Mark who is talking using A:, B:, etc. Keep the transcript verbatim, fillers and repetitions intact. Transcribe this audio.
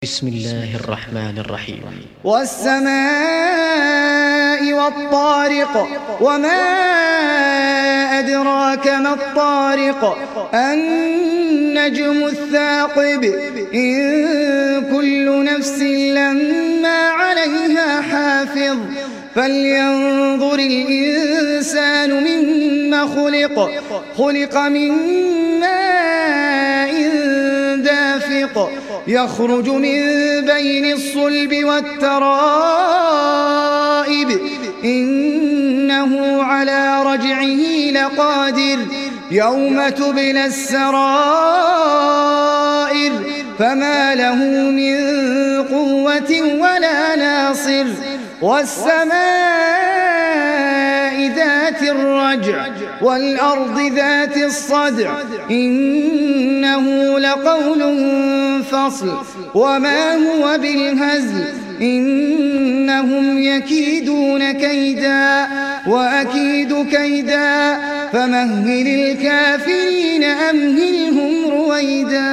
A: بسم الله الرحمن الرحيم.
B: والسماء والطارق وما أدراك ما الطارق النجم الثاقب إن كل نفس لما عليها حافظ فلينظر الإنسان مما خلق خلق من ماء دافق يخرج من بين الصلب والترائب إنه على رجعه لقادر يوم تبلى السرائر فما له من قوة ولا ناصر والسماء ذات الرجع والأرض ذات الصدع إنه لقول فصل وما هو بالهزل إنهم يكيدون كيدا وأكيد كيدا فمهل الكافرين أمهلهم رويدا.